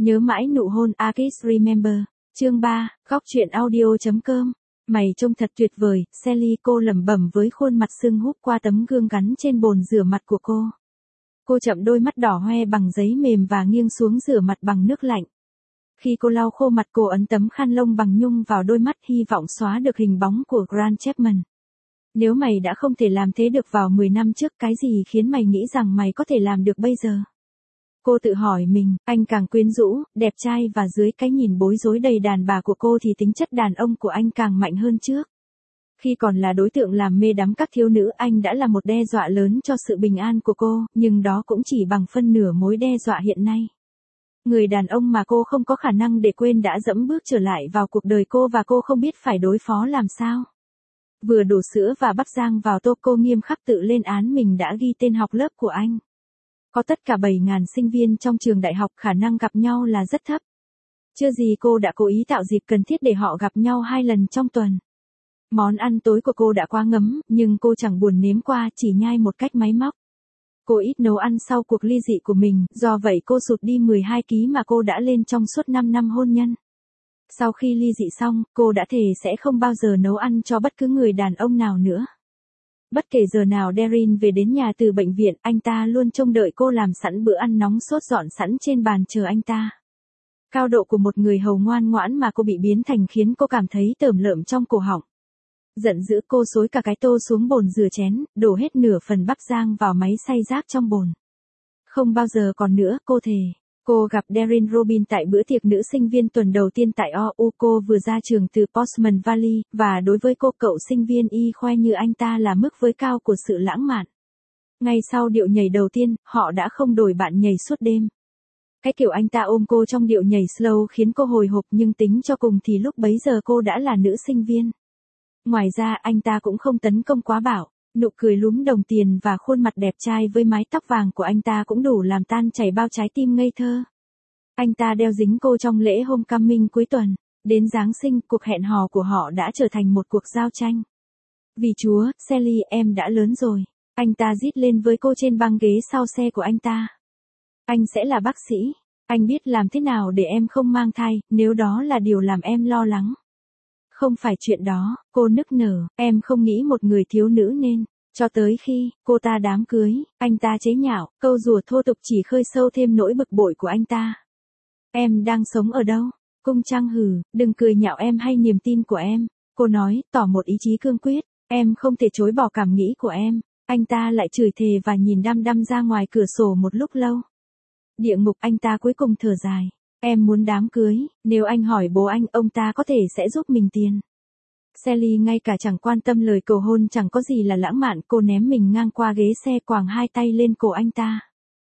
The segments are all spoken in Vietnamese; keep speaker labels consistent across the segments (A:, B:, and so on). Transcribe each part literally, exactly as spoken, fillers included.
A: Nhớ mãi nụ hôn I Kiss Remember. Chương ba, góc truyện audio.com. Mày trông thật tuyệt vời, Sally, cô lẩm bẩm với khuôn mặt sưng húp qua tấm gương gắn trên bồn rửa mặt của cô. Cô chậm đôi mắt đỏ hoe bằng giấy mềm và nghiêng xuống rửa mặt bằng nước lạnh. Khi cô lau khô mặt, cô ấn tấm khăn lông bằng nhung vào đôi mắt, hy vọng xóa được hình bóng của Grant Chapman. Nếu mày đã không thể làm thế được vào mười năm trước, cái gì khiến mày nghĩ rằng mày có thể làm được bây giờ? Cô tự hỏi mình, anh càng quyến rũ, đẹp trai và dưới cái nhìn bối rối đầy đàn bà của cô thì tính chất đàn ông của anh càng mạnh hơn trước. Khi còn là đối tượng làm mê đắm các thiếu nữ, anh đã là một đe dọa lớn cho sự bình an của cô, nhưng đó cũng chỉ bằng phân nửa mối đe dọa hiện nay. Người đàn ông mà cô không có khả năng để quên đã dẫm bước trở lại vào cuộc đời cô và cô không biết phải đối phó làm sao. Vừa đổ sữa và bắp rang vào tô, cô nghiêm khắc tự lên án mình đã ghi tên học lớp của anh. Có tất cả bảy nghìn sinh viên trong trường đại học, khả năng gặp nhau là rất thấp. Chưa gì cô đã cố ý tạo dịp cần thiết để họ gặp nhau hai lần trong tuần. Món ăn tối của cô đã quá ngấm, nhưng cô chẳng buồn nếm qua, chỉ nhai một cách máy móc. Cô ít nấu ăn sau cuộc ly dị của mình, do vậy cô sụt đi mười hai ki lô gam mà cô đã lên trong suốt năm năm hôn nhân. Sau khi ly dị xong, cô đã thề sẽ không bao giờ nấu ăn cho bất cứ người đàn ông nào nữa. Bất kể giờ nào Darren về đến nhà từ bệnh viện, anh ta luôn trông đợi cô làm sẵn bữa ăn nóng sốt dọn sẵn trên bàn chờ anh ta. Cao độ của một người hầu ngoan ngoãn mà cô bị biến thành khiến cô cảm thấy tởm lợm trong cổ họng. Giận dữ, cô xối cả cái tô xuống bồn rửa chén, đổ hết nửa phần bắp rang vào máy xay rác trong bồn. Không bao giờ còn nữa, cô thề. Cô gặp Darren Robin tại bữa tiệc nữ sinh viên tuần đầu tiên tại o u. Cô vừa ra trường từ Postman Valley, và đối với cô, cậu sinh viên y khoe như anh ta là mức với cao của sự lãng mạn. Ngay sau điệu nhảy đầu tiên, họ đã không đổi bạn nhảy suốt đêm. Cái kiểu anh ta ôm cô trong điệu nhảy slow khiến cô hồi hộp, nhưng tính cho cùng thì lúc bấy giờ cô đã là nữ sinh viên. Ngoài ra, anh ta cũng không tấn công quá bạo. Nụ cười lúm đồng tiền và khuôn mặt đẹp trai với mái tóc vàng của anh ta cũng đủ làm tan chảy bao trái tim ngây thơ. Anh ta đeo dính cô trong lễ homecoming cuối tuần. Đến Giáng sinh, cuộc hẹn hò của họ đã trở thành một cuộc giao tranh. Vì Chúa, Sally, em đã lớn rồi. Anh ta rít lên với cô trên băng ghế sau xe của anh ta. Anh sẽ là bác sĩ. Anh biết làm thế nào để em không mang thai, nếu đó là điều làm em lo lắng. Không phải chuyện đó, cô nức nở, em không nghĩ một người thiếu nữ nên, cho tới khi, cô ta đám cưới, anh ta chế nhạo, câu rùa thô tục chỉ khơi sâu thêm nỗi bực bội của anh ta. Em đang sống ở đâu? Cung Trang hừ, đừng cười nhạo em hay niềm tin của em, cô nói, tỏ một ý chí cương quyết, em không thể chối bỏ cảm nghĩ của em. Anh ta lại chửi thề và nhìn đăm đăm ra ngoài cửa sổ một lúc lâu. Địa ngục, anh ta cuối cùng thở dài. Em muốn đám cưới, nếu anh hỏi bố anh, ông ta có thể sẽ giúp mình tiền. Sally ngay cả chẳng quan tâm lời cầu hôn, chẳng có gì là lãng mạn, cô ném mình ngang qua ghế xe, quàng hai tay lên cổ anh ta.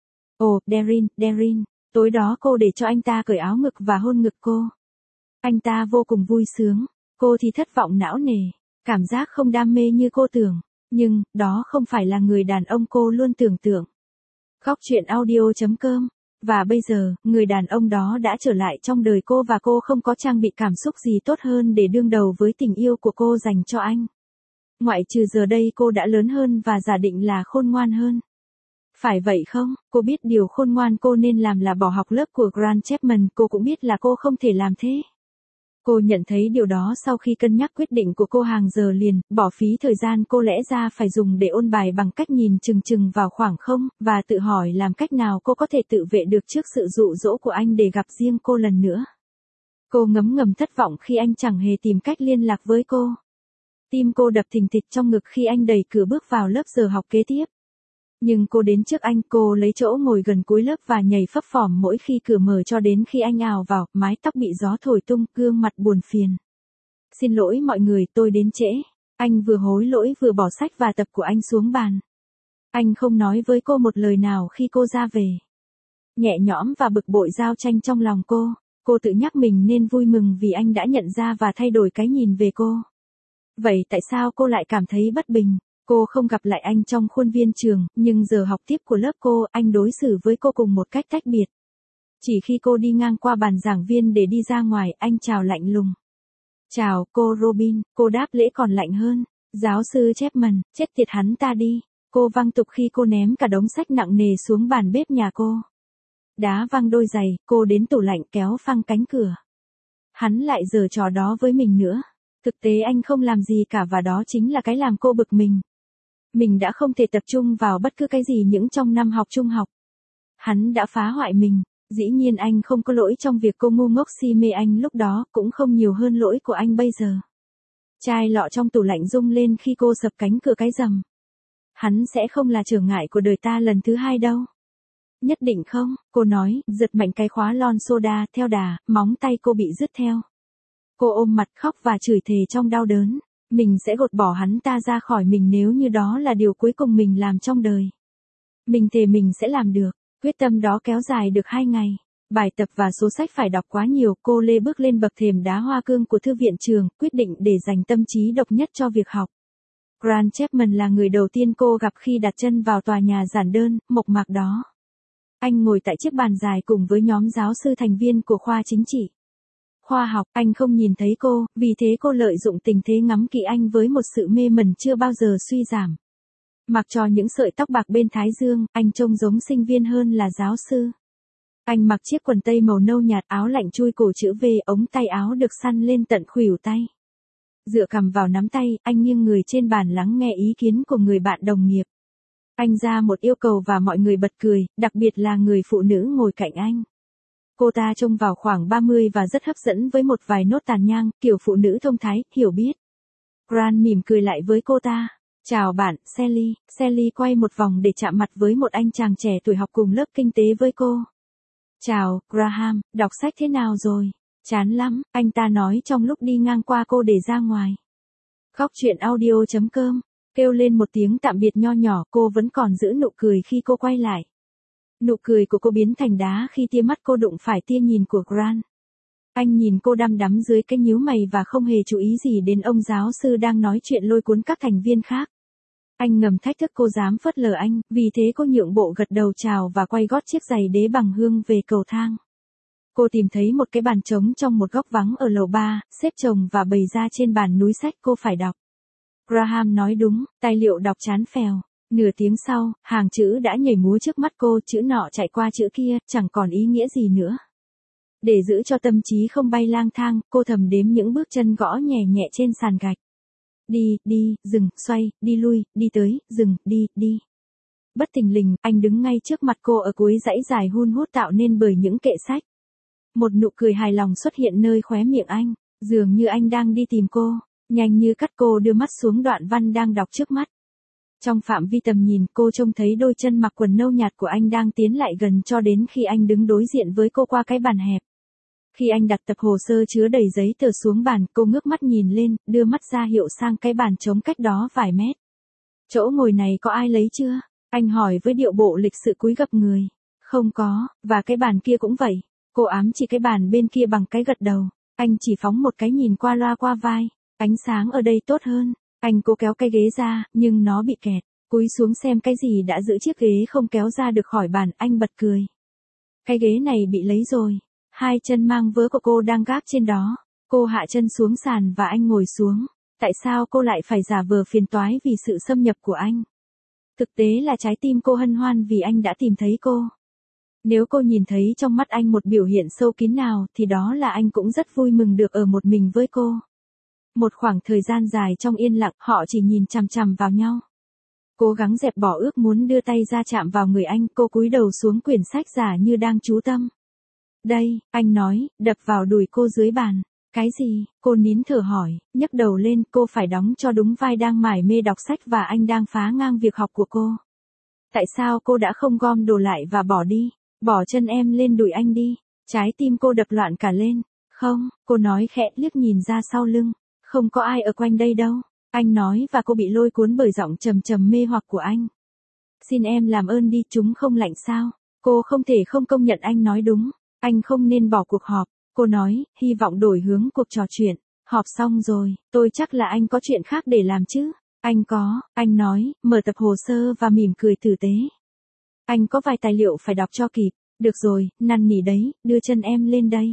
A: Ồ, Darren, Darren, tối đó cô để cho anh ta cởi áo ngực và hôn ngực cô. Anh ta vô cùng vui sướng, cô thì thất vọng não nề, cảm giác không đam mê như cô tưởng, nhưng, đó không phải là người đàn ông cô luôn tưởng tượng. Góc truyện audio.com. Và bây giờ, người đàn ông đó đã trở lại trong đời cô và cô không có trang bị cảm xúc gì tốt hơn để đương đầu với tình yêu của cô dành cho anh. Ngoại trừ giờ đây cô đã lớn hơn và giả định là khôn ngoan hơn. Phải vậy không? Cô biết điều khôn ngoan cô nên làm là bỏ học lớp của Grant Chapman, cô cũng biết là cô không thể làm thế. Cô nhận thấy điều đó sau khi cân nhắc quyết định của cô hàng giờ liền, bỏ phí thời gian cô lẽ ra phải dùng để ôn bài bằng cách nhìn chừng chừng vào khoảng không, và tự hỏi làm cách nào cô có thể tự vệ được trước sự dụ dỗ của anh để gặp riêng cô lần nữa. Cô ngấm ngầm thất vọng khi anh chẳng hề tìm cách liên lạc với cô. Tim cô đập thình thịch trong ngực khi anh đẩy cửa bước vào lớp giờ học kế tiếp. Nhưng cô đến trước anh, cô lấy chỗ ngồi gần cuối lớp và nhảy phấp phỏm mỗi khi cửa mở cho đến khi anh ào vào, mái tóc bị gió thổi tung, gương mặt buồn phiền. Xin lỗi mọi người, tôi đến trễ. Anh vừa hối lỗi vừa bỏ sách và tập của anh xuống bàn. Anh không nói với cô một lời nào khi cô ra về. Nhẹ nhõm và bực bội giao tranh trong lòng cô, cô tự nhắc mình nên vui mừng vì anh đã nhận ra và thay đổi cái nhìn về cô. Vậy tại sao cô lại cảm thấy bất bình? Cô không gặp lại anh trong khuôn viên trường, nhưng giờ học tiếp của lớp cô, anh đối xử với cô cùng một cách tách biệt. Chỉ khi cô đi ngang qua bàn giảng viên để đi ra ngoài, anh chào lạnh lùng. Chào, cô Robin, cô đáp lễ còn lạnh hơn. Giáo sư Chapman, chết tiệt hắn ta đi. Cô văng tục khi cô ném cả đống sách nặng nề xuống bàn bếp nhà cô. Đá văng đôi giày, cô đến tủ lạnh kéo phăng cánh cửa. Hắn lại giở trò đó với mình nữa. Thực tế anh không làm gì cả và đó chính là cái làm cô bực mình. Mình đã không thể tập trung vào bất cứ cái gì những trong năm học trung học. Hắn đã phá hoại mình. Dĩ nhiên anh không có lỗi trong việc cô ngu ngốc si mê anh lúc đó, cũng không nhiều hơn lỗi của anh bây giờ. Chai lọ trong tủ lạnh rung lên khi cô sập cánh cửa cái rầm. Hắn sẽ không là trở ngại của đời ta lần thứ hai đâu. Nhất định không, cô nói, giật mạnh cái khóa lon soda, theo đà, móng tay cô bị rứt theo. Cô ôm mặt khóc và chửi thề trong đau đớn. Mình sẽ gột bỏ hắn ta ra khỏi mình nếu như đó là điều cuối cùng mình làm trong đời. Mình thề mình sẽ làm được. Quyết tâm đó kéo dài được hai ngày. Bài tập và số sách phải đọc quá nhiều, cô Lê bước lên bậc thềm đá hoa cương của thư viện trường, quyết định để dành tâm trí độc nhất cho việc học. Grant Chapman là người đầu tiên cô gặp khi đặt chân vào tòa nhà giản đơn, mộc mạc đó. Anh ngồi tại chiếc bàn dài cùng với nhóm giáo sư thành viên của khoa chính trị. Khoa học, anh không nhìn thấy cô, vì thế cô lợi dụng tình thế ngắm kỹ anh với một sự mê mẩn chưa bao giờ suy giảm. Mặc cho những sợi tóc bạc bên thái dương, anh trông giống sinh viên hơn là giáo sư. Anh mặc chiếc quần tây màu nâu nhạt, áo lạnh chui cổ chữ V, ống tay áo được săn lên tận khuỷu tay. Dựa cằm vào nắm tay, anh nghiêng người trên bàn lắng nghe ý kiến của người bạn đồng nghiệp. Anh ra một yêu cầu và mọi người bật cười, đặc biệt là người phụ nữ ngồi cạnh anh. Cô ta trông vào khoảng ba mươi và rất hấp dẫn với một vài nốt tàn nhang, kiểu phụ nữ thông thái, hiểu biết. Grant mỉm cười lại với cô ta. Chào bạn, Sally. Sally quay một vòng để chạm mặt với một anh chàng trẻ tuổi học cùng lớp kinh tế với cô. Chào, Graham, đọc sách thế nào rồi? Chán lắm, anh ta nói trong lúc đi ngang qua cô để ra ngoài. Góc truyện audio chấm com. Kêu lên một tiếng tạm biệt nho nhỏ, cô vẫn còn giữ nụ cười khi cô quay lại. Nụ cười của cô biến thành đá khi tia mắt cô đụng phải tia nhìn của Grant. Anh nhìn cô đăm đắm dưới cái nhíu mày và không hề chú ý gì đến ông giáo sư đang nói chuyện lôi cuốn các thành viên khác. Anh ngầm thách thức cô dám phớt lờ anh, vì thế cô nhượng bộ gật đầu chào và quay gót chiếc giày đế bằng hương về cầu thang. Cô tìm thấy một cái bàn trống trong một góc vắng ở lầu ba, xếp chồng và bày ra trên bàn núi sách cô phải đọc. Graham nói đúng, tài liệu đọc chán phèo. Nửa tiếng sau, hàng chữ đã nhảy múa trước mắt cô, chữ nọ chạy qua chữ kia, chẳng còn ý nghĩa gì nữa. Để giữ cho tâm trí không bay lang thang, cô thầm đếm những bước chân gõ nhẹ nhẹ trên sàn gạch. Đi, đi, dừng, xoay, đi lui, đi tới, dừng, đi, đi. Bất thình lình, anh đứng ngay trước mặt cô ở cuối dãy dài hun hút tạo nên bởi những kệ sách. Một nụ cười hài lòng xuất hiện nơi khóe miệng anh, dường như anh đang đi tìm cô. Nhanh như cắt cô đưa mắt xuống đoạn văn đang đọc trước mắt. Trong phạm vi tầm nhìn, cô trông thấy đôi chân mặc quần nâu nhạt của anh đang tiến lại gần cho đến khi anh đứng đối diện với cô qua cái bàn hẹp. Khi anh đặt tập hồ sơ chứa đầy giấy tờ xuống bàn, cô ngước mắt nhìn lên, đưa mắt ra hiệu sang cái bàn trống cách đó vài mét. Chỗ ngồi này có ai lấy chưa? Anh hỏi với điệu bộ lịch sự cúi gập người. Không có, và cái bàn kia cũng vậy. Cô ám chỉ cái bàn bên kia bằng cái gật đầu. Anh chỉ phóng một cái nhìn qua loa qua vai. Ánh sáng ở đây tốt hơn. Anh cố kéo cái ghế ra, nhưng nó bị kẹt. Cúi xuống xem cái gì đã giữ chiếc ghế không kéo ra được khỏi bàn, anh bật cười. Cái ghế này bị lấy rồi. Hai chân mang vớ của cô đang gác trên đó. Cô hạ chân xuống sàn và anh ngồi xuống. Tại sao cô lại phải giả vờ phiền toái vì sự xâm nhập của anh? Thực tế là trái tim cô hân hoan vì anh đã tìm thấy cô. Nếu cô nhìn thấy trong mắt anh một biểu hiện sâu kín nào thì đó là anh cũng rất vui mừng được ở một mình với cô. Một khoảng thời gian dài trong yên lặng, họ chỉ nhìn chằm chằm vào nhau. Cố gắng dẹp bỏ ước muốn đưa tay ra chạm vào người anh, cô cúi đầu xuống quyển sách giả như đang chú tâm. Đây, anh nói, đập vào đùi cô dưới bàn. Cái gì? Cô nín thở hỏi, nhấc đầu lên, cô phải đóng cho đúng vai đang mải mê đọc sách và anh đang phá ngang việc học của cô. Tại sao cô đã không gom đồ lại và bỏ đi? Bỏ chân em lên đùi anh đi. Trái tim cô đập loạn cả lên. Không, cô nói khẽ liếc nhìn ra sau lưng. Không có ai ở quanh đây đâu. Anh nói và cô bị lôi cuốn bởi giọng trầm trầm mê hoặc của anh. Xin em làm ơn đi, chúng không lạnh sao? Cô không thể không công nhận anh nói đúng. Anh không nên bỏ cuộc họp. Cô nói, hy vọng đổi hướng cuộc trò chuyện. Họp xong rồi, tôi chắc là anh có chuyện khác để làm chứ. Anh có, anh nói, mở tập hồ sơ và mỉm cười tử tế. Anh có vài tài liệu phải đọc cho kịp. Được rồi, năn nỉ đấy, đưa chân em lên đây.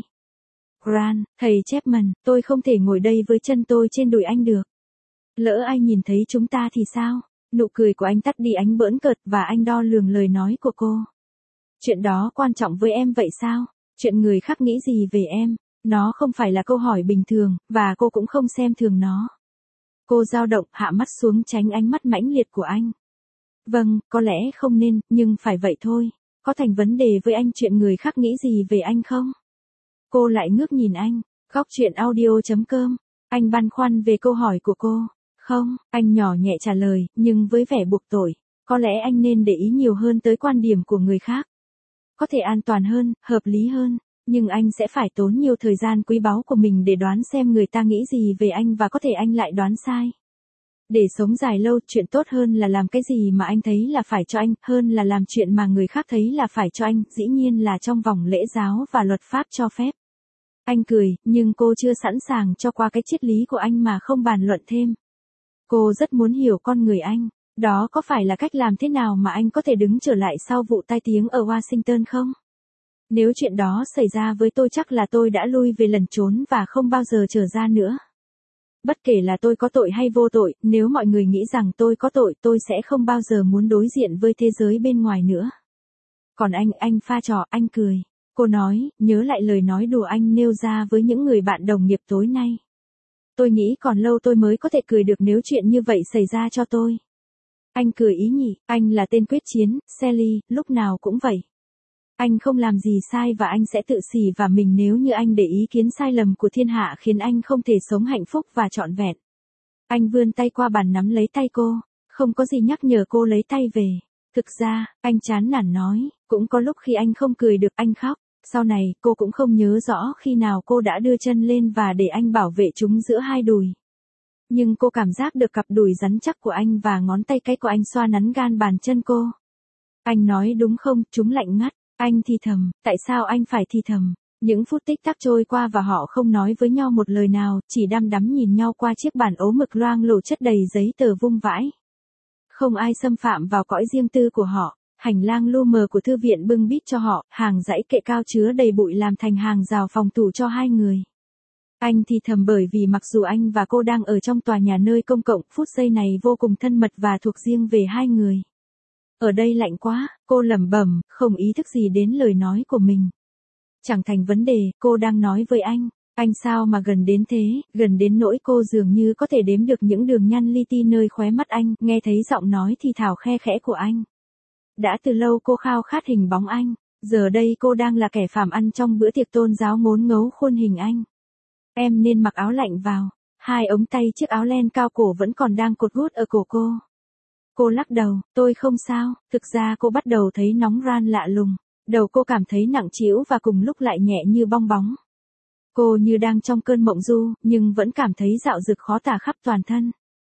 A: Grant, thầy Chapman, tôi không thể ngồi đây với chân tôi trên đùi anh được. Lỡ ai nhìn thấy chúng ta thì sao? Nụ cười của anh tắt đi ánh bỡn cợt và anh đo lường lời nói của cô. Chuyện đó quan trọng với em vậy sao? Chuyện người khác nghĩ gì về em? Nó không phải là câu hỏi bình thường, và cô cũng không xem thường nó. Cô dao động, hạ mắt xuống tránh ánh mắt mãnh liệt của anh. Vâng, có lẽ không nên, nhưng phải vậy thôi. Có thành vấn đề với anh chuyện người khác nghĩ gì về anh không? Cô lại ngước nhìn anh. Góc chuyện audio.com. Anh băn khoăn về câu hỏi của cô. Không, anh nhỏ nhẹ trả lời, nhưng với vẻ buộc tội. Có lẽ anh nên để ý nhiều hơn tới quan điểm của người khác. Có thể an toàn hơn, hợp lý hơn, nhưng anh sẽ phải tốn nhiều thời gian quý báu của mình để đoán xem người ta nghĩ gì về anh và có thể anh lại đoán sai. Để sống dài lâu, chuyện tốt hơn là làm cái gì mà anh thấy là phải cho anh, hơn là làm chuyện mà người khác thấy là phải cho anh, dĩ nhiên là trong vòng lễ giáo và luật pháp cho phép. Anh cười, nhưng cô chưa sẵn sàng cho qua cái triết lý của anh mà không bàn luận thêm. Cô rất muốn hiểu con người anh. Đó có phải là cách làm thế nào mà anh có thể đứng trở lại sau vụ tai tiếng ở Washington không? Nếu chuyện đó xảy ra với tôi chắc là tôi đã lui về lẩn trốn và không bao giờ trở ra nữa. Bất kể là tôi có tội hay vô tội, nếu mọi người nghĩ rằng tôi có tội, tôi sẽ không bao giờ muốn đối diện với thế giới bên ngoài nữa. Còn anh, anh pha trò, anh cười. Cô nói, nhớ lại lời nói đùa anh nêu ra với những người bạn đồng nghiệp tối nay. Tôi nghĩ còn lâu tôi mới có thể cười được nếu chuyện như vậy xảy ra cho tôi. Anh cười ý nhỉ, anh là tên quyết chiến, Sally, lúc nào cũng vậy. Anh không làm gì sai và anh sẽ tự xỉ vào mình nếu như anh để ý kiến sai lầm của thiên hạ khiến anh không thể sống hạnh phúc và trọn vẹn. Anh vươn tay qua bàn nắm lấy tay cô, không có gì nhắc nhở cô lấy tay về. Thực ra, anh chán nản nói, cũng có lúc khi anh không cười được anh khóc. Sau này, cô cũng không nhớ rõ khi nào cô đã đưa chân lên và để anh bảo vệ chúng giữa hai đùi. Nhưng cô cảm giác được cặp đùi rắn chắc của anh và ngón tay cái của anh xoa nắn gan bàn chân cô. Anh nói đúng không, chúng lạnh ngắt. Anh thì thầm, tại sao anh phải thì thầm? Những phút tích tắc trôi qua và họ không nói với nhau một lời nào, chỉ đăm đắm nhìn nhau qua chiếc bàn ố mực loang lổ chất đầy giấy tờ vung vãi. Không ai xâm phạm vào cõi riêng tư của họ. Hành lang lu mờ của thư viện bưng bít cho họ, hàng dãy kệ cao chứa đầy bụi làm thành hàng rào phòng thủ cho hai người. Anh thì thầm bởi vì mặc dù anh và cô đang ở trong tòa nhà nơi công cộng, phút giây này vô cùng thân mật và thuộc riêng về hai người. Ở đây lạnh quá, cô lẩm bẩm, không ý thức gì đến lời nói của mình. Chẳng thành vấn đề, cô đang nói với anh. Anh sao mà gần đến thế, gần đến nỗi cô dường như có thể đếm được những đường nhăn li ti nơi khóe mắt anh, nghe thấy giọng nói thì thào khe khẽ của anh. Đã từ lâu cô khao khát hình bóng anh, giờ đây cô đang là kẻ phàm ăn trong bữa tiệc tôn giáo ngốn ngấu khuôn hình anh. Em nên mặc áo lạnh vào, hai ống tay chiếc áo len cao cổ vẫn còn đang cột gút ở cổ cô. Cô lắc đầu, tôi không sao, thực ra cô bắt đầu thấy nóng ran lạ lùng, đầu cô cảm thấy nặng trĩu và cùng lúc lại nhẹ như bong bóng. Cô như đang trong cơn mộng du, nhưng vẫn cảm thấy dạo dực khó tả khắp toàn thân.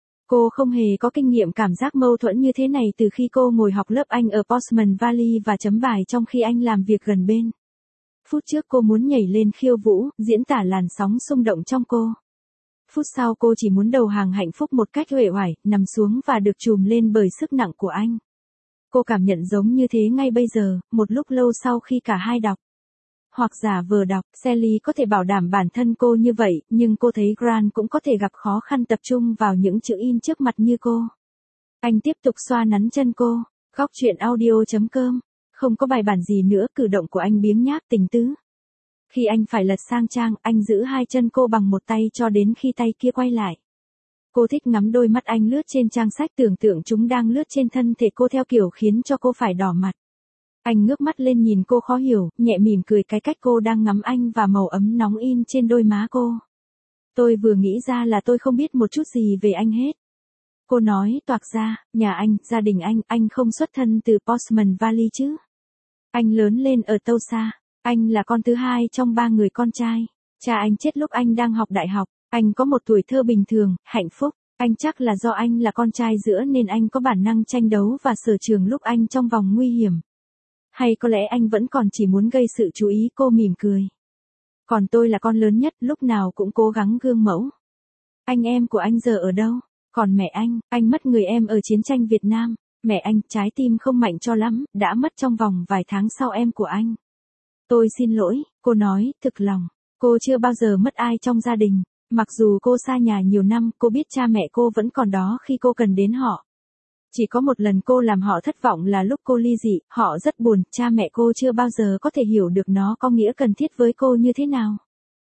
A: Cô không hề có kinh nghiệm cảm giác mâu thuẫn như thế này từ khi cô ngồi học lớp Anh ở Portsmouth Valley và chấm bài trong khi anh làm việc gần bên. Phút trước cô muốn nhảy lên khiêu vũ, diễn tả làn sóng xung động trong cô. Phút sau cô chỉ muốn đầu hàng hạnh phúc một cách uể oải, nằm xuống và được trùm lên bởi sức nặng của anh. Cô cảm nhận giống như thế ngay bây giờ, một lúc lâu sau khi cả hai đọc. Hoặc giả vờ đọc, Sally có thể bảo đảm bản thân cô như vậy, nhưng cô thấy Grant cũng có thể gặp khó khăn tập trung vào những chữ in trước mặt như cô. Anh tiếp tục xoa nắn chân cô. Góc chuyện audio.com. Không có bài bản gì nữa, cử động của anh biếng nhác tình tứ. Khi anh phải lật sang trang, anh giữ hai chân cô bằng một tay cho đến khi tay kia quay lại. Cô thích ngắm đôi mắt anh lướt trên trang sách, tưởng tượng chúng đang lướt trên thân thể cô theo kiểu khiến cho cô phải đỏ mặt. Anh ngước mắt lên nhìn cô khó hiểu, nhẹ mỉm cười cái cách cô đang ngắm anh và màu ấm nóng in trên đôi má cô. Tôi vừa nghĩ ra là tôi không biết một chút gì về anh hết. Cô nói toạc ra, nhà anh, gia đình anh, anh không xuất thân từ Portsmouth Valley chứ. Anh lớn lên ở Tulsa. Anh là con thứ hai trong ba người con trai. Cha anh chết lúc anh đang học đại học. Anh có một tuổi thơ bình thường, hạnh phúc. Anh chắc là do anh là con trai giữa nên anh có bản năng tranh đấu và sở trường lúc anh trong vòng nguy hiểm. Hay có lẽ anh vẫn còn chỉ muốn gây sự chú ý, cô mỉm cười. Còn tôi là con lớn nhất, lúc nào cũng cố gắng gương mẫu. Anh em của anh giờ ở đâu? Còn mẹ anh, anh mất người em ở chiến tranh Việt Nam. Mẹ anh, trái tim không mạnh cho lắm, đã mất trong vòng vài tháng sau em của anh. Tôi xin lỗi, cô nói, thực lòng. Cô chưa bao giờ mất ai trong gia đình. Mặc dù cô xa nhà nhiều năm, cô biết cha mẹ cô vẫn còn đó khi cô cần đến họ. Chỉ có một lần cô làm họ thất vọng là lúc cô ly dị, họ rất buồn, cha mẹ cô chưa bao giờ có thể hiểu được nó có nghĩa cần thiết với cô như thế nào.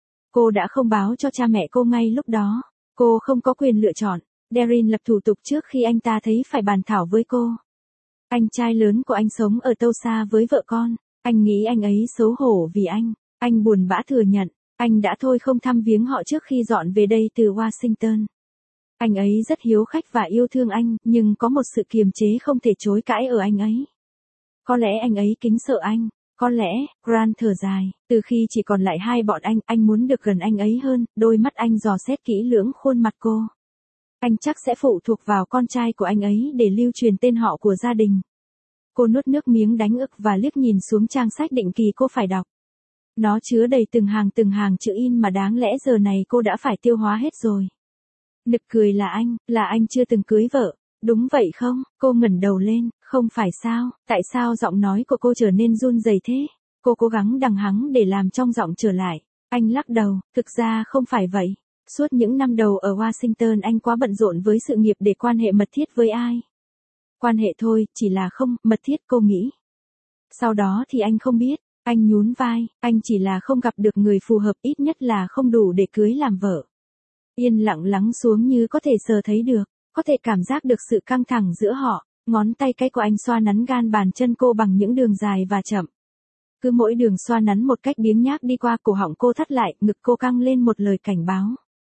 A: Cô đã không báo cho cha mẹ cô ngay lúc đó. Cô không có quyền lựa chọn. Darin lập thủ tục trước khi anh ta thấy phải bàn thảo với cô. Anh trai lớn của anh sống ở Tulsa với vợ con. Anh nghĩ anh ấy xấu hổ vì anh. Anh buồn bã thừa nhận. Anh đã thôi không thăm viếng họ trước khi dọn về đây từ Washington. Anh ấy rất hiếu khách và yêu thương anh, nhưng có một sự kiềm chế không thể chối cãi ở anh ấy. Có lẽ anh ấy kính sợ anh. Có lẽ, Grant thở dài, từ khi chỉ còn lại hai bọn anh, anh muốn được gần anh ấy hơn, đôi mắt anh dò xét kỹ lưỡng khuôn mặt cô. Anh chắc sẽ phụ thuộc vào con trai của anh ấy để lưu truyền tên họ của gia đình. Cô nuốt nước miếng đánh ực và liếc nhìn xuống trang sách định kỳ cô phải đọc. Nó chứa đầy từng hàng từng hàng chữ in mà đáng lẽ giờ này cô đã phải tiêu hóa hết rồi. Nực cười là anh, là anh chưa từng cưới vợ. Đúng vậy không? Cô ngẩng đầu lên, không phải sao, tại sao giọng nói của cô trở nên run rẩy thế? Cô cố gắng đằng hắng để làm trong giọng trở lại. Anh lắc đầu, thực ra không phải vậy. Suốt những năm đầu ở Washington anh quá bận rộn với sự nghiệp để quan hệ mật thiết với ai. Quan hệ thôi, chỉ là không, mật thiết cô nghĩ. Sau đó thì anh không biết, anh nhún vai, anh chỉ là không gặp được người phù hợp, ít nhất là không đủ để cưới làm vợ. Yên lặng lắng xuống như có thể sờ thấy được. Có thể cảm giác được sự căng thẳng giữa họ, ngón tay cái của anh xoa nắn gan bàn chân cô bằng những đường dài và chậm. Cứ mỗi đường xoa nắn một cách biếng nhác đi qua cổ họng cô thắt lại, ngực cô căng lên một lời cảnh báo.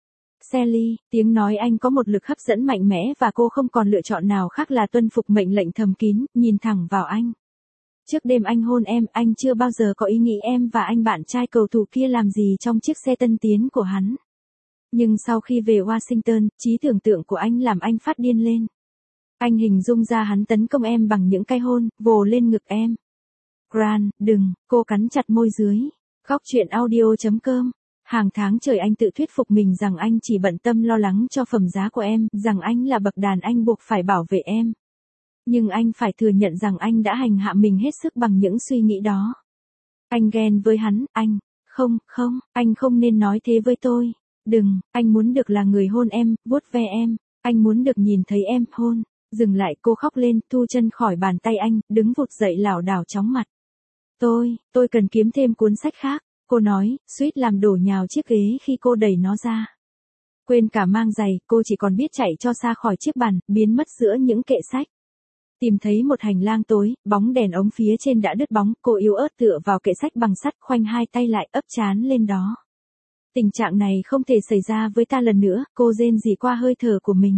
A: Sally, tiếng nói anh có một lực hấp dẫn mạnh mẽ và cô không còn lựa chọn nào khác là tuân phục mệnh lệnh thầm kín, nhìn thẳng vào anh. Trước đêm anh hôn em, anh chưa bao giờ có ý nghĩ em và anh bạn trai cầu thủ kia làm gì trong chiếc xe tân tiến của hắn. Nhưng sau khi về Washington, trí tưởng tượng của anh làm anh phát điên lên. Anh hình dung ra hắn tấn công em bằng những cái hôn, vồ lên ngực em. Grant, đừng, cô cắn chặt môi dưới. Góc chuyện audio chấm com. Hàng tháng trời anh tự thuyết phục mình rằng anh chỉ bận tâm lo lắng cho phẩm giá của em, rằng anh là bậc đàn anh buộc phải bảo vệ em. Nhưng anh phải thừa nhận rằng anh đã hành hạ mình hết sức bằng những suy nghĩ đó. Anh ghen với hắn, anh. Không, không, anh không nên nói thế với tôi. Đừng, anh muốn được là người hôn em, vuốt ve em, anh muốn được nhìn thấy em hôn. Dừng lại, cô khóc lên, thu chân khỏi bàn tay anh, đứng vụt dậy lảo đảo chóng mặt. Tôi, tôi cần kiếm thêm cuốn sách khác, cô nói, suýt làm đổ nhào chiếc ghế khi cô đẩy nó ra. Quên cả mang giày, cô chỉ còn biết chạy cho xa khỏi chiếc bàn, biến mất giữa những kệ sách. Tìm thấy một hành lang tối, bóng đèn ống phía trên đã đứt bóng, cô yếu ớt tựa vào kệ sách bằng sắt, khoanh hai tay lại, ấp trán lên đó. Tình trạng này không thể xảy ra với ta lần nữa, cô rên rỉ qua hơi thở của mình.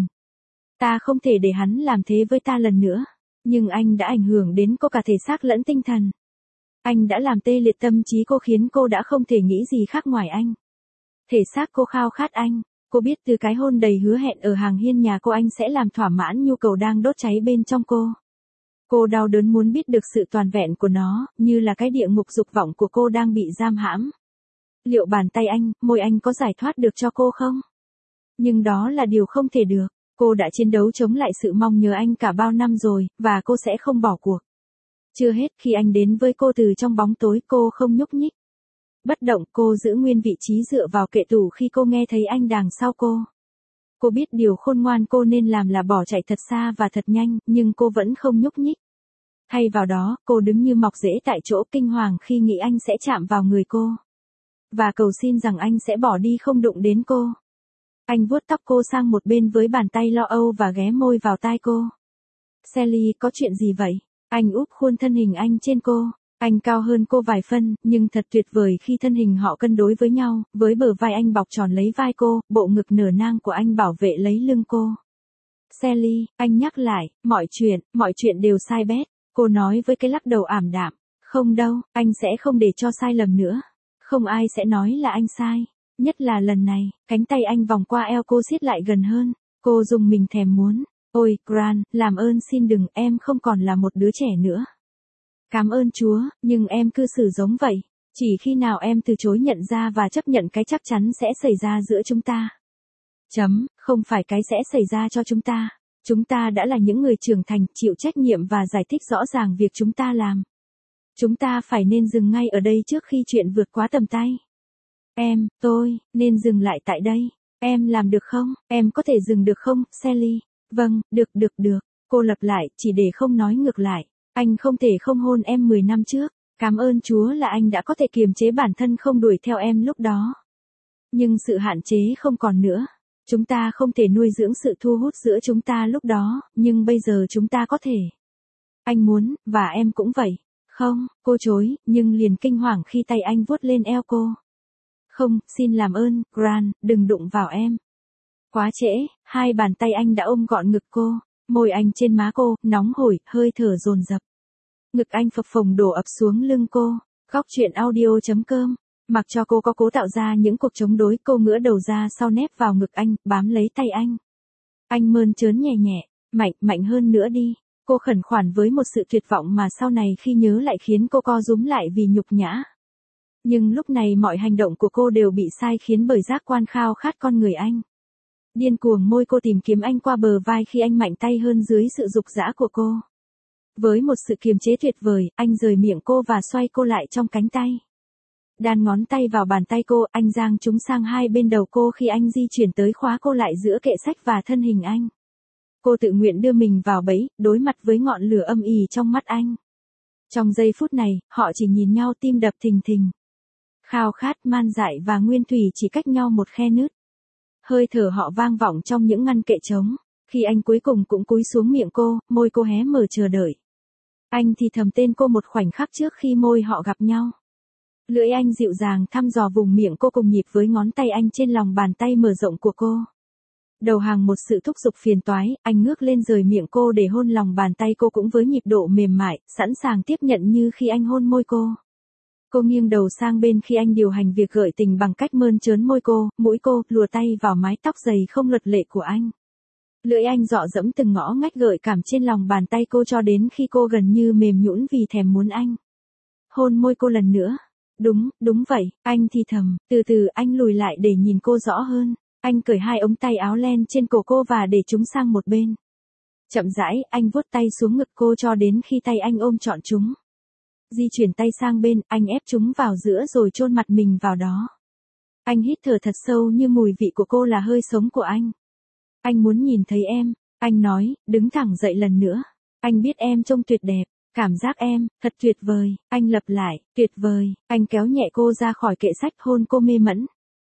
A: Ta không thể để hắn làm thế với ta lần nữa. Nhưng anh đã ảnh hưởng đến cô cả thể xác lẫn tinh thần. Anh đã làm tê liệt tâm trí cô khiến cô đã không thể nghĩ gì khác ngoài anh. Thể xác cô khao khát anh. Cô biết từ cái hôn đầy hứa hẹn ở hàng hiên nhà cô anh sẽ làm thỏa mãn nhu cầu đang đốt cháy bên trong cô. Cô đau đớn muốn biết được sự toàn vẹn của nó, như là cái địa ngục dục vọng của cô đang bị giam hãm. Liệu bàn tay anh, môi anh có giải thoát được cho cô không? Nhưng đó là điều không thể được. Cô đã chiến đấu chống lại sự mong nhớ anh cả bao năm rồi, và cô sẽ không bỏ cuộc. Chưa hết, khi anh đến với cô từ trong bóng tối, cô không nhúc nhích. Bất động, cô giữ nguyên vị trí dựa vào kệ tủ khi cô nghe thấy anh đằng sau cô. Cô biết điều khôn ngoan cô nên làm là bỏ chạy thật xa và thật nhanh, nhưng cô vẫn không nhúc nhích. Thay vào đó, cô đứng như mọc rễ tại chỗ, kinh hoàng khi nghĩ anh sẽ chạm vào người cô. Và cầu xin rằng anh sẽ bỏ đi không đụng đến cô. Anh vuốt tóc cô sang một bên với bàn tay lo âu và ghé môi vào tai cô. Sally, có chuyện gì vậy? Anh úp khuôn thân hình anh trên cô. Anh cao hơn cô vài phân, nhưng thật tuyệt vời khi thân hình họ cân đối với nhau, với bờ vai anh bọc tròn lấy vai cô, bộ ngực nở nang của anh bảo vệ lấy lưng cô. Sally, anh nhắc lại, mọi chuyện, mọi chuyện đều sai bét, cô nói với cái lắc đầu ảm đạm. Không đâu, anh sẽ không để cho sai lầm nữa. Không ai sẽ nói là anh sai. Nhất là lần này, cánh tay anh vòng qua eo cô siết lại gần hơn. Cô dùng mình thèm muốn. Ôi, Grant, làm ơn xin đừng, em không còn là một đứa trẻ nữa. Cảm ơn Chúa, nhưng em cư xử giống vậy. Chỉ khi nào em từ chối nhận ra và chấp nhận cái chắc chắn sẽ xảy ra giữa chúng ta. Chấm, không phải cái sẽ xảy ra cho chúng ta. Chúng ta đã là những người trưởng thành, chịu trách nhiệm và giải thích rõ ràng việc chúng ta làm. Chúng ta phải nên dừng ngay ở đây trước khi chuyện vượt quá tầm tay. Em, tôi, nên dừng lại tại đây. Em làm được không? Em có thể dừng được không, Sally? Vâng, được được được. Cô lặp lại, chỉ để không nói ngược lại. Anh không thể không hôn em mười năm trước. Cảm ơn Chúa là anh đã có thể kiềm chế bản thân không đuổi theo em lúc đó. Nhưng sự hạn chế không còn nữa. Chúng ta không thể nuôi dưỡng sự thu hút giữa chúng ta lúc đó, nhưng bây giờ chúng ta có thể. Anh muốn, và em cũng vậy. Không, cô chối, nhưng liền kinh hoàng khi tay anh vuốt lên eo cô. Không, xin làm ơn, Grant, đừng đụng vào em. Quá trễ, hai bàn tay anh đã ôm gọn ngực cô, môi anh trên má cô, nóng hổi, hơi thở dồn dập. Ngực anh phập phồng đổ ập xuống lưng cô. Góc truyện audio chấm com. Mặc cho cô có cố tạo ra những cuộc chống đối, cô ngửa đầu ra sau nép vào ngực anh, bám lấy tay anh. Anh mơn trớn nhẹ nhẹ, mạnh, mạnh hơn nữa đi. Cô khẩn khoản với một sự tuyệt vọng mà sau này khi nhớ lại khiến cô co rúm lại vì nhục nhã. Nhưng lúc này mọi hành động của cô đều bị sai khiến bởi giác quan khao khát con người anh. Điên cuồng môi cô tìm kiếm anh qua bờ vai khi anh mạnh tay hơn dưới sự dục dã của cô. Với một sự kiềm chế tuyệt vời, anh rời miệng cô và xoay cô lại trong cánh tay. Đan ngón tay vào bàn tay cô, anh giang chúng sang hai bên đầu cô khi anh di chuyển tới khóa cô lại giữa kệ sách và thân hình anh. Cô tự nguyện đưa mình vào bẫy, đối mặt với ngọn lửa âm ỉ trong mắt anh. Trong giây phút này, họ chỉ nhìn nhau tim đập thình thình. Khao khát, man dại và nguyên thủy chỉ cách nhau một khe nứt. Hơi thở họ vang vọng trong những ngăn kệ trống. Khi anh cuối cùng cũng cúi xuống miệng cô, môi cô hé mở chờ đợi. Anh thì thầm tên cô một khoảnh khắc trước khi môi họ gặp nhau. Lưỡi anh dịu dàng thăm dò vùng miệng cô cùng nhịp với ngón tay anh trên lòng bàn tay mở rộng của cô. Đầu hàng một sự thúc giục phiền toái, anh ngước lên rời miệng cô để hôn lòng bàn tay cô cũng với nhịp độ mềm mại, sẵn sàng tiếp nhận như khi anh hôn môi cô. Cô nghiêng đầu sang bên khi anh điều hành việc gợi tình bằng cách mơn trớn môi cô, mũi cô, lùa tay vào mái tóc dày không luật lệ của anh. Lưỡi anh dọ dẫm từng ngõ ngách gợi cảm trên lòng bàn tay cô cho đến khi cô gần như mềm nhũn vì thèm muốn anh. Hôn môi cô lần nữa. Đúng, đúng vậy, anh thì thầm, từ từ anh lùi lại để nhìn cô rõ hơn. Anh cởi hai ống tay áo len trên cổ cô và để chúng sang một bên. Chậm rãi, anh vuốt tay xuống ngực cô cho đến khi tay anh ôm trọn chúng. Di chuyển tay sang bên, anh ép chúng vào giữa rồi chôn mặt mình vào đó. Anh hít thở thật sâu như mùi vị của cô là hơi sống của anh. Anh muốn nhìn thấy em, anh nói, đứng thẳng dậy lần nữa. Anh biết em trông tuyệt đẹp, cảm giác em, thật tuyệt vời, anh lặp lại, tuyệt vời, anh kéo nhẹ cô ra khỏi kệ sách hôn cô mê mẫn.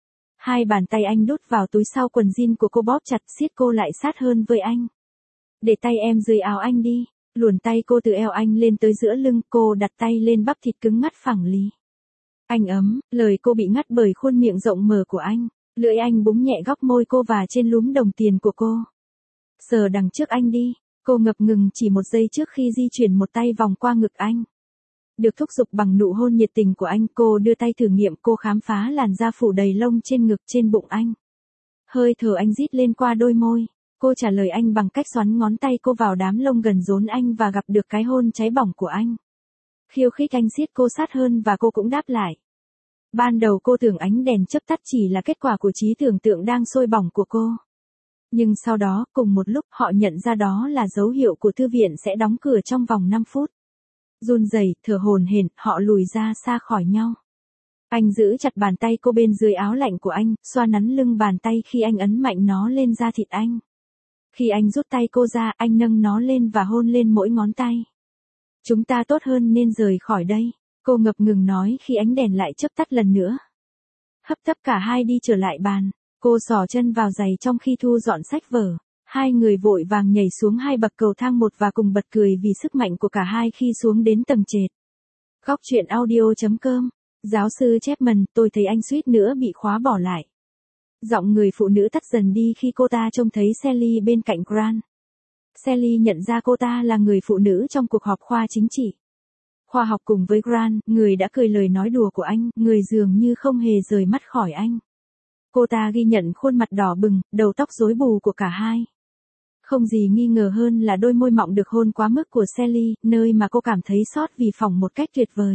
A: Hai bàn tay anh đút vào túi sau quần jean của cô bóp chặt siết cô lại sát hơn với anh. Để tay em dưới áo anh đi, luồn tay cô từ eo anh lên tới giữa lưng, cô đặt tay lên bắp thịt cứng ngắt phẳng lì. Anh ấm, lời cô bị ngắt bởi khuôn miệng rộng mở của anh. Lưỡi anh búng nhẹ góc môi cô và trên lúm đồng tiền của cô. Sờ đằng trước anh đi, cô ngập ngừng chỉ một giây trước khi di chuyển một tay vòng qua ngực anh. Được thúc giục bằng nụ hôn nhiệt tình của anh, cô đưa tay thử nghiệm, cô khám phá làn da phủ đầy lông trên ngực trên bụng anh. Hơi thở anh rít lên qua đôi môi, cô trả lời anh bằng cách xoắn ngón tay cô vào đám lông gần rốn anh và gặp được cái hôn cháy bỏng của anh. Khiêu khích anh siết cô sát hơn và cô cũng đáp lại. Ban đầu cô tưởng ánh đèn chớp tắt chỉ là kết quả của trí tưởng tượng đang sôi bỏng của cô. Nhưng sau đó, cùng một lúc, họ nhận ra đó là dấu hiệu của thư viện sẽ đóng cửa trong vòng năm phút. Run rẩy, thở hổn hển, họ lùi ra xa khỏi nhau. Anh giữ chặt bàn tay cô bên dưới áo lạnh của anh, xoa nắn lưng bàn tay khi anh ấn mạnh nó lên da thịt anh. Khi anh rút tay cô ra, anh nâng nó lên và hôn lên mỗi ngón tay. Chúng ta tốt hơn nên rời khỏi đây, cô ngập ngừng nói khi ánh đèn lại chớp tắt lần nữa. Hấp tấp cả hai đi trở lại bàn, cô xỏ chân vào giày trong khi thu dọn sách vở. Hai người vội vàng nhảy xuống hai bậc cầu thang một và cùng bật cười vì sức mạnh của cả hai khi xuống đến tầng trệt. Góc truyện audio chấm com. Giáo sư Chapman, tôi thấy anh suýt nữa bị khóa bỏ lại. Giọng người phụ nữ tắt dần đi khi cô ta trông thấy Sally bên cạnh Grant. Sally nhận ra cô ta là người phụ nữ trong cuộc họp khoa chính trị. Khoa học cùng với Grant, người đã cười lời nói đùa của anh, người dường như không hề rời mắt khỏi anh. Cô ta ghi nhận khuôn mặt đỏ bừng, đầu tóc rối bù của cả hai. Không gì nghi ngờ hơn là đôi môi mọng được hôn quá mức của Sally, nơi mà cô cảm thấy xót vì phỏng một cách tuyệt vời.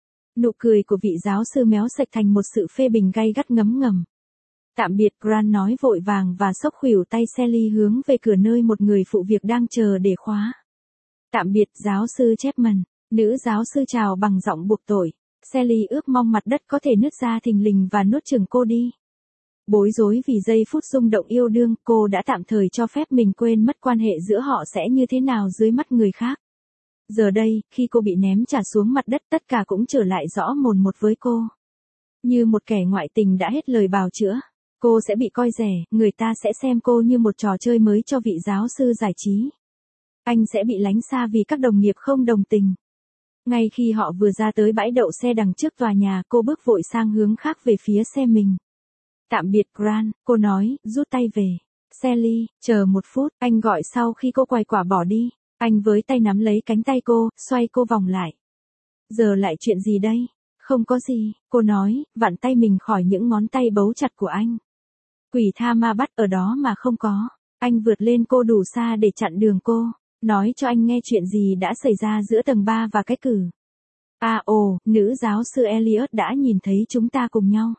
A: Nụ cười của vị giáo sư méo sạch thành một sự phê bình gay gắt ngấm ngầm. Tạm biệt, Grant nói vội vàng và xốc khuỷu tay Sally hướng về cửa nơi một người phụ việc đang chờ để khóa. Tạm biệt, giáo sư Chapman. Nữ giáo sư chào bằng giọng buộc tội. Sally ước mong mặt đất có thể nứt ra thình lình và nuốt chửng cô đi. Bối rối vì giây phút rung động yêu đương, cô đã tạm thời cho phép mình quên mất quan hệ giữa họ sẽ như thế nào dưới mắt người khác. Giờ đây, khi cô bị ném trả xuống mặt đất, tất cả cũng trở lại rõ mồn một với cô. Như một kẻ ngoại tình đã hết lời bào chữa. Cô sẽ bị coi rẻ, người ta sẽ xem cô như một trò chơi mới cho vị giáo sư giải trí. Anh sẽ bị lánh xa vì các đồng nghiệp không đồng tình. Ngay khi họ vừa ra tới bãi đậu xe đằng trước tòa nhà, cô bước vội sang hướng khác về phía xe mình. Tạm biệt Grant, cô nói, rút tay về. Sally, chờ một phút, anh gọi sau khi cô quay quả bỏ đi. Anh với tay nắm lấy cánh tay cô, xoay cô vòng lại. Giờ lại chuyện gì đây? Không có gì, cô nói, vặn tay mình khỏi những ngón tay bấu chặt của anh. Quỷ tha ma bắt ở đó mà không có. Anh vượt lên cô đủ xa để chặn đường cô. Nói cho anh nghe chuyện gì đã xảy ra giữa tầng ba và cái cử. À ồ, nữ giáo sư Elliot đã nhìn thấy chúng ta cùng nhau.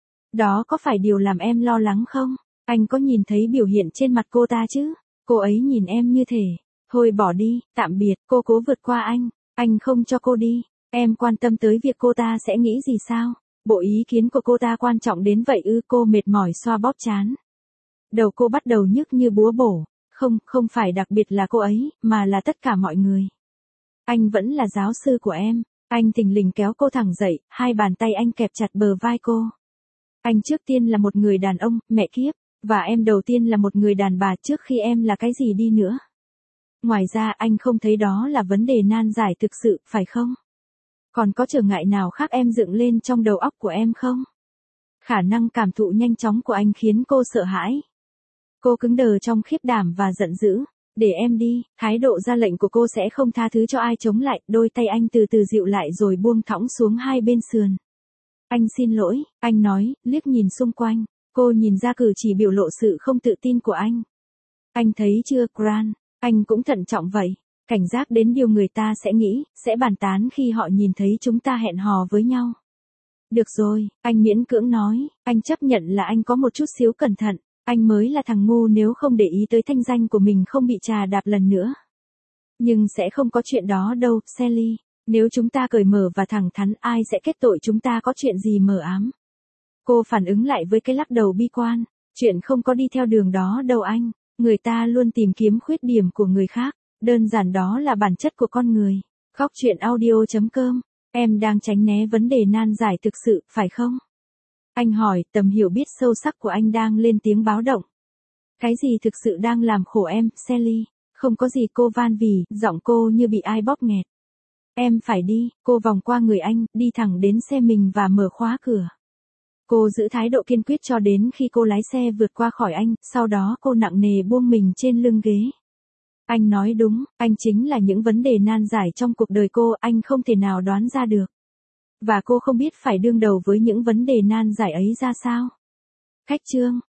A: Đó có phải điều làm em lo lắng không? Anh có nhìn thấy biểu hiện trên mặt cô ta chứ? Cô ấy nhìn em như thể. Thôi bỏ đi, tạm biệt, cô cố vượt qua anh. Anh không cho cô đi. Em quan tâm tới việc cô ta sẽ nghĩ gì sao? Bộ ý kiến của cô ta quan trọng đến vậy ư? Cô mệt mỏi xoa bóp trán. Đầu cô bắt đầu nhức như búa bổ. Không, không phải đặc biệt là cô ấy, mà là tất cả mọi người. Anh vẫn là giáo sư của em. Anh thình lình kéo cô thẳng dậy, hai bàn tay anh kẹp chặt bờ vai cô. Anh trước tiên là một người đàn ông, mẹ kiếp, và em đầu tiên là một người đàn bà trước khi em là cái gì đi nữa. Ngoài ra anh không thấy đó là vấn đề nan giải thực sự, phải không? Còn có trở ngại nào khác em dựng lên trong đầu óc của em không? Khả năng cảm thụ nhanh chóng của anh khiến cô sợ hãi. Cô cứng đờ trong khiếp đảm và giận dữ. Để em đi, thái độ ra lệnh của cô sẽ không tha thứ cho ai chống lại, đôi tay anh từ từ dịu lại rồi buông thõng xuống hai bên sườn. Anh xin lỗi, anh nói, liếc nhìn xung quanh. Cô nhìn ra cử chỉ biểu lộ sự không tự tin của anh. Anh thấy chưa, Grant, anh cũng thận trọng vậy. Cảnh giác đến điều người ta sẽ nghĩ, sẽ bàn tán khi họ nhìn thấy chúng ta hẹn hò với nhau. Được rồi, anh miễn cưỡng nói, anh chấp nhận là anh có một chút xíu cẩn thận. Anh mới là thằng ngu nếu không để ý tới thanh danh của mình không bị trà đạp lần nữa. Nhưng sẽ không có chuyện đó đâu, Sally. Nếu chúng ta cởi mở và thẳng thắn, ai sẽ kết tội chúng ta có chuyện gì mờ ám? Cô phản ứng lại với cái lắc đầu bi quan. Chuyện không có đi theo đường đó đâu anh. Người ta luôn tìm kiếm khuyết điểm của người khác. Đơn giản đó là bản chất của con người. Góc truyện audio chấm com. Em đang tránh né vấn đề nan giải thực sự, phải không? Anh hỏi, tầm hiểu biết sâu sắc của anh đang lên tiếng báo động. Cái gì thực sự đang làm khổ em, Sally? Không có gì, cô van vỉ, giọng cô như bị ai bóp nghẹt. Em phải đi, cô vòng qua người anh, đi thẳng đến xe mình và mở khóa cửa. Cô giữ thái độ kiên quyết cho đến khi cô lái xe vượt qua khỏi anh, sau đó cô nặng nề buông mình trên lưng ghế. Anh nói đúng, anh chính là những vấn đề nan giải trong cuộc đời cô, anh không thể nào đoán ra được. Và cô không biết phải đương đầu với những vấn đề nan giải ấy ra sao. Khách chương